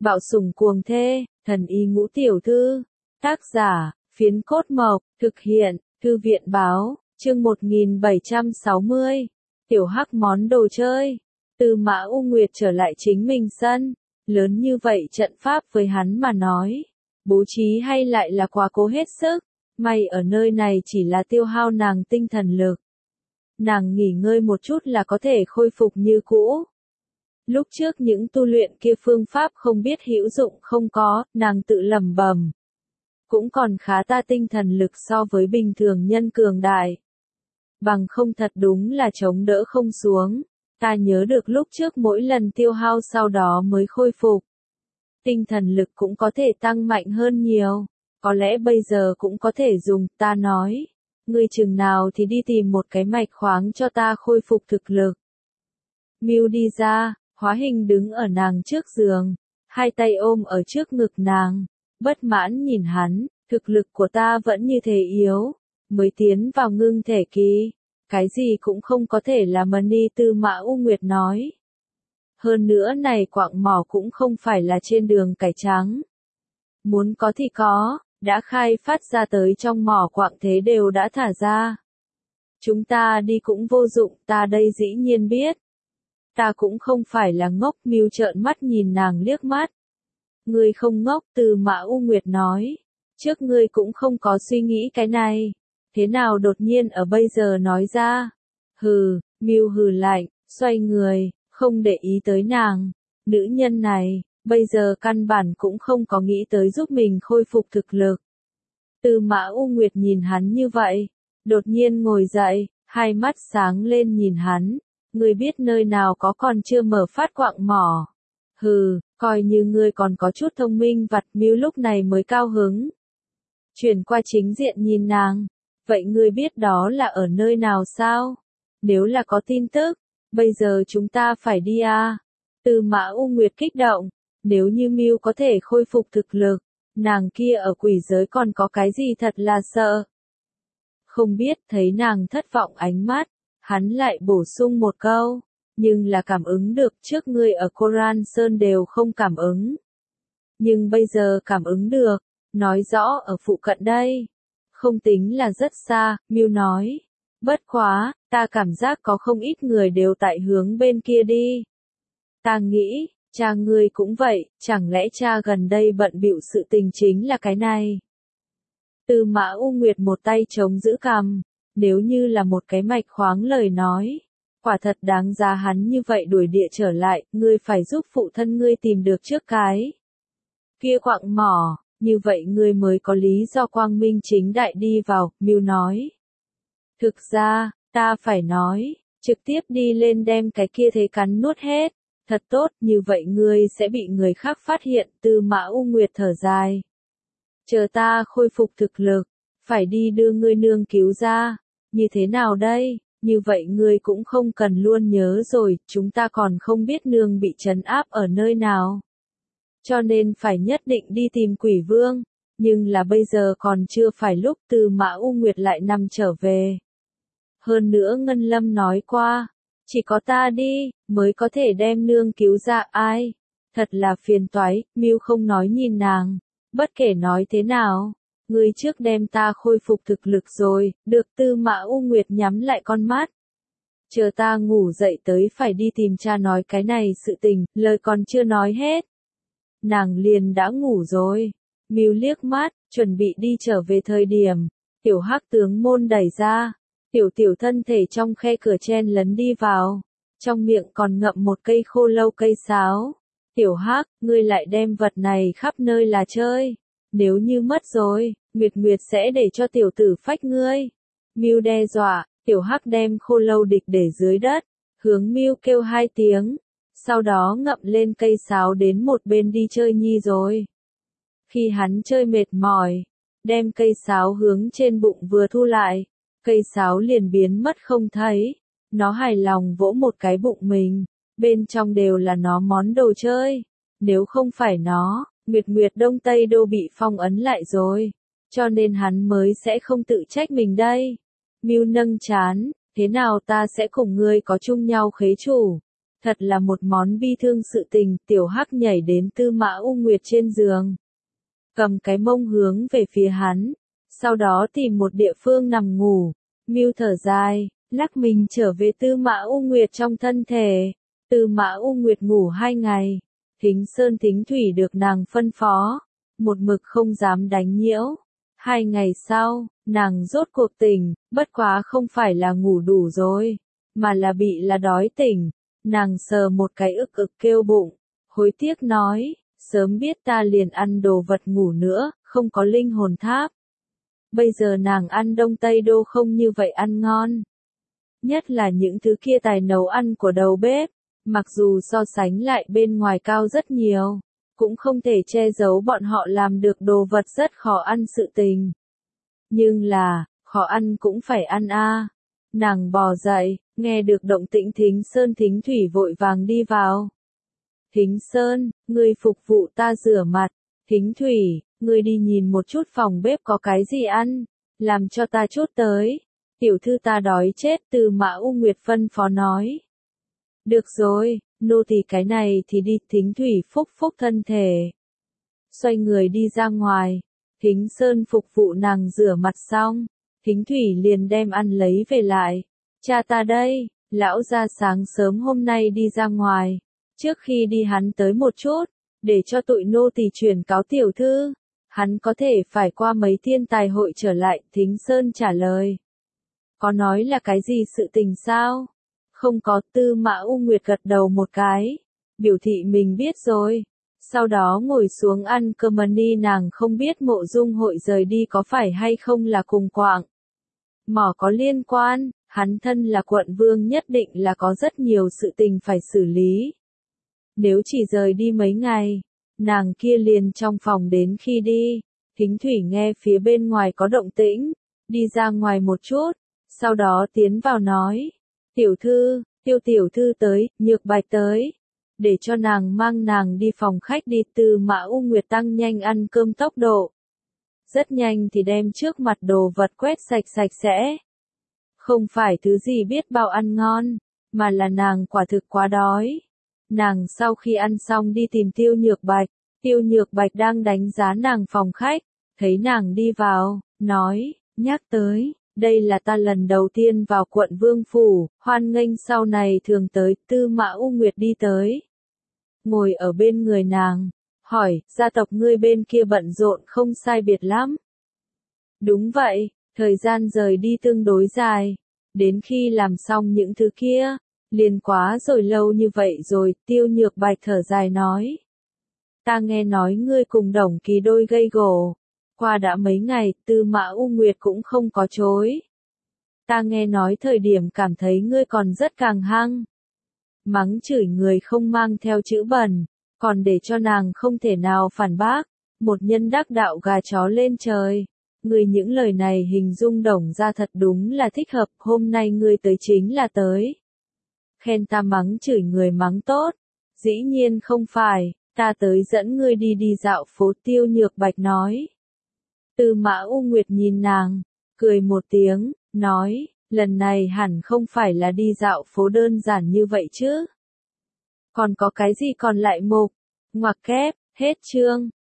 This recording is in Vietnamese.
Bạo sủng cuồng thê, thần y ngũ tiểu thư. Tác giả, Phiến Cốt Mộc, thực hiện, Thư viện báo, chương 1760. Tiểu Hắc món đồ chơi. Tư Mã U Nguyệt trở lại chính mình sân. Lớn như vậy trận pháp với hắn mà nói. Bố trí hay lại là quá cố hết sức. May ở nơi này chỉ là tiêu hao nàng tinh thần lực. Nàng nghỉ ngơi một chút là có thể khôi phục như cũ. Lúc trước những tu luyện kia phương pháp không biết hữu dụng không có, nàng tự lẩm bẩm. Cũng còn khá ta tinh thần lực so với bình thường nhân cường đại. Bằng không thật đúng là chống đỡ không xuống. Ta nhớ được lúc trước mỗi lần tiêu hao sau đó mới khôi phục. Tinh thần lực cũng có thể tăng mạnh hơn nhiều. Có lẽ bây giờ cũng có thể dùng, ta nói. Ngươi chừng nào thì đi tìm một cái mạch khoáng cho ta khôi phục thực lực. Mưu đi ra, hóa hình đứng ở nàng trước giường. Hai tay ôm ở trước ngực nàng. Bất mãn nhìn hắn, thực lực của ta vẫn như thế yếu. Mới tiến vào ngưng thể kỳ. Cái gì cũng không có thể là Mani. Tư Mã U Nguyệt nói. Hơn nữa này quạng mỏ cũng không phải là trên đường cải trắng. Muốn có thì có, đã khai phát ra tới trong mỏ quạng thế đều đã thả ra. Chúng ta đi cũng vô dụng, ta đây dĩ nhiên biết. Ta cũng không phải là ngốc. Mưu trợn mắt nhìn nàng liếc mắt. Ngươi không ngốc. Tư Mã U Nguyệt nói. Trước ngươi cũng không có suy nghĩ cái này. Thế nào đột nhiên ở bây giờ nói ra? Hừ, Mưu hừ lạnh, xoay người, không để ý tới nàng. Nữ nhân này, bây giờ căn bản cũng không có nghĩ tới giúp mình khôi phục thực lực. Tư Mã U Nguyệt nhìn hắn như vậy, đột nhiên ngồi dậy, hai mắt sáng lên nhìn hắn. Ngươi biết nơi nào có còn chưa mở phát quạng mỏ. Hừ, coi như ngươi còn có chút thông minh vặt. Mưu lúc này mới cao hứng. Chuyển qua chính diện nhìn nàng. Vậy ngươi biết đó là ở nơi nào sao? Nếu là có tin tức, bây giờ chúng ta phải đi à? Tư Mã U Nguyệt kích động. Nếu như Mưu có thể khôi phục thực lực, nàng kia ở quỷ giới còn có cái gì thật là sợ. Không biết. Thấy nàng thất vọng ánh mắt, hắn lại bổ sung một câu. Nhưng là cảm ứng được, trước ngươi ở Koran Sơn đều không cảm ứng. Nhưng bây giờ cảm ứng được, nói rõ ở phụ cận đây. Không tính là rất xa, Mưu nói. Bất quá, ta cảm giác có không ít người đều tại hướng bên kia đi. Ta nghĩ, cha ngươi cũng vậy, chẳng lẽ cha gần đây bận bịu sự tình chính là cái này. Tư Mã U Nguyệt một tay chống giữ cằm. Nếu như là một cái mạch khoáng lời nói. Quả thật đáng giá hắn như vậy đuổi địa trở lại. Ngươi phải giúp phụ thân ngươi tìm được trước cái kia quạng mỏ. Như vậy ngươi mới có lý do quang minh chính đại đi vào. Mưu nói. Thực ra, ta phải nói. Trực tiếp đi lên đem cái kia thế cắn nuốt hết. Thật tốt, như vậy ngươi sẽ bị người khác phát hiện. Tư Mã U Nguyệt thở dài. Chờ ta khôi phục thực lực. Phải đi đưa ngươi nương cứu ra. Như thế nào đây? Như vậy ngươi cũng không cần luôn nhớ rồi. Chúng ta còn không biết nương bị trấn áp ở nơi nào. Cho nên phải nhất định đi tìm quỷ vương. Nhưng là bây giờ còn chưa phải lúc. Tư Mã U Nguyệt lại nằm trở về. Hơn nữa Ngân Lâm nói qua. Chỉ có ta đi, mới có thể đem nương cứu ra. Ai? Thật là phiền toái. Mưu không nói nhìn nàng. Bất kể nói thế nào. Ngươi trước đem ta khôi phục thực lực rồi. Được. Tư Mã U Nguyệt nhắm lại con mắt. Chờ ta ngủ dậy tới phải đi tìm cha nói cái này sự tình. Lời còn chưa nói hết. Nàng liền đã ngủ rồi. Mưu liếc mắt, chuẩn bị đi trở về thời điểm. Tiểu Hắc tướng môn đẩy ra. Tiểu thân thể trong khe cửa chen lấn đi vào. Trong miệng còn ngậm một cây khô lâu cây sáo. Tiểu Hắc, ngươi lại đem vật này khắp nơi là chơi. Nếu như mất rồi, Nguyệt sẽ để cho tiểu tử phách ngươi. Mưu đe dọa. Tiểu Hắc đem khô lâu địch để dưới đất. Hướng Mưu kêu hai tiếng. Sau đó ngậm lên cây sáo đến một bên đi chơi nhi rồi. Khi hắn chơi mệt mỏi, đem cây sáo hướng trên bụng vừa thu lại. Cây sáo liền biến mất không thấy. Nó hài lòng vỗ một cái bụng mình. Bên trong đều là nó món đồ chơi. Nếu không phải nó, Nguyệt Đông Tây Đô bị phong ấn lại rồi. Cho nên hắn mới sẽ không tự trách mình đây. Mưu nâng chán. Thế nào ta sẽ cùng ngươi có chung nhau khế chủ. Thật là một món bi thương sự tình, tiểu hắc nhảy đến Tư Mã U Nguyệt trên giường. Cầm cái mông hướng về phía hắn, sau đó tìm một địa phương nằm ngủ, Mưu thở dài, lắc mình trở về Tư Mã U Nguyệt trong thân thể. Tư Mã U Nguyệt ngủ 2 ngày, Thính Sơn Thính Thủy được nàng phân phó, một mực không dám đánh nhiễu. 2 ngày sau, nàng rốt cuộc tỉnh, bất quá không phải là ngủ đủ rồi, mà là bị đói tỉnh. Nàng sờ một cái ức ức kêu bụng, hối tiếc nói, sớm biết ta liền ăn đồ vật ngủ nữa, không có linh hồn tháp. Bây giờ nàng ăn Đông Tây Đô không như vậy ăn ngon. Nhất là những thứ kia tài nấu ăn của đầu bếp, mặc dù so sánh lại bên ngoài cao rất nhiều, cũng không thể che giấu bọn họ làm được đồ vật rất khó ăn sự tình. Nhưng là, khó ăn cũng phải ăn a. Nàng bò dậy, nghe được động tĩnh Thính Sơn Thính Thủy vội vàng đi vào. Thính Sơn, ngươi phục vụ ta rửa mặt. Thính Thủy, ngươi đi nhìn một chút phòng bếp có cái gì ăn, làm cho ta chút tới. Tiểu thư ta đói chết, Tư Mã U Nguyệt phân phó nói. Được rồi, nô tỳ cái này thì đi. Thính Thủy phúc phúc thân thể, xoay người đi ra ngoài. Thính Sơn phục vụ nàng rửa mặt xong, Thính Thủy liền đem ăn lấy về lại. Cha ta đây, lão gia sáng sớm hôm nay đi ra ngoài, trước khi đi hắn tới một chút, để cho tụi nô tỳ truyền cáo tiểu thư, hắn có thể phải qua mấy thiên tài hội trở lại. Thính Sơn trả lời. Có nói là cái gì sự tình sao? Không có. Tư Mã U Nguyệt gật đầu một cái, biểu thị mình biết rồi. Sau đó ngồi xuống ăn cơm. Nàng không biết Mộ Dung hội rời đi có phải hay không là cùng Quạng Mỏ có liên quan, hắn thân là quận vương nhất định là có rất nhiều sự tình phải xử lý. Nếu chỉ rời đi mấy ngày, nàng kia liền trong phòng đến khi đi. Thính Thủy nghe phía bên ngoài có động tĩnh, đi ra ngoài một chút, sau đó tiến vào nói, tiểu thư, tiểu thư tới, Nhược Bạch tới, để cho nàng mang nàng đi phòng khách đi. Tư Mã U Nguyệt tăng nhanh ăn cơm tốc độ, rất nhanh thì đem trước mặt đồ vật quét sạch sạch sẽ. Không phải thứ gì biết bao ăn ngon, mà là nàng quả thực quá đói. Nàng sau khi ăn xong đi tìm Tiêu Nhược Bạch, Tiêu Nhược Bạch đang đánh giá nàng phòng khách, thấy nàng đi vào, nói, nhắc tới, đây là ta lần đầu tiên vào quận Vương Phủ, hoan nghênh sau này thường tới. Tư Mã U Nguyệt đi tới, ngồi ở bên người nàng, hỏi, gia tộc ngươi bên kia bận rộn không sai biệt lắm. Đúng vậy, thời gian rời đi tương đối dài, đến khi làm xong những thứ kia, liền quá rồi lâu như vậy rồi. Tiêu Nhược Bạch thở dài nói. Ta nghe nói ngươi cùng Đồng Kỳ đôi gây gổ, qua đã mấy ngày. Tư Mã U Nguyệt cũng không có chối. Ta nghe nói thời điểm cảm thấy ngươi còn rất càng hăng. Mắng chửi người không mang theo chữ bẩn, còn để cho nàng không thể nào phản bác. Một nhân đắc đạo gà chó lên trời. Ngươi những lời này hình dung Đồng gia thật đúng là thích hợp. Hôm nay ngươi tới chính là tới khen ta mắng chửi người mắng tốt. Dĩ nhiên không phải, ta tới dẫn ngươi đi dạo phố. Tiêu Nhược Bạch nói. Tư Mã U Nguyệt nhìn nàng, cười một tiếng, nói, lần này hẳn không phải là đi dạo phố đơn giản như vậy chứ. Còn có cái gì còn lại mục? Ngoặc kép, hết chương.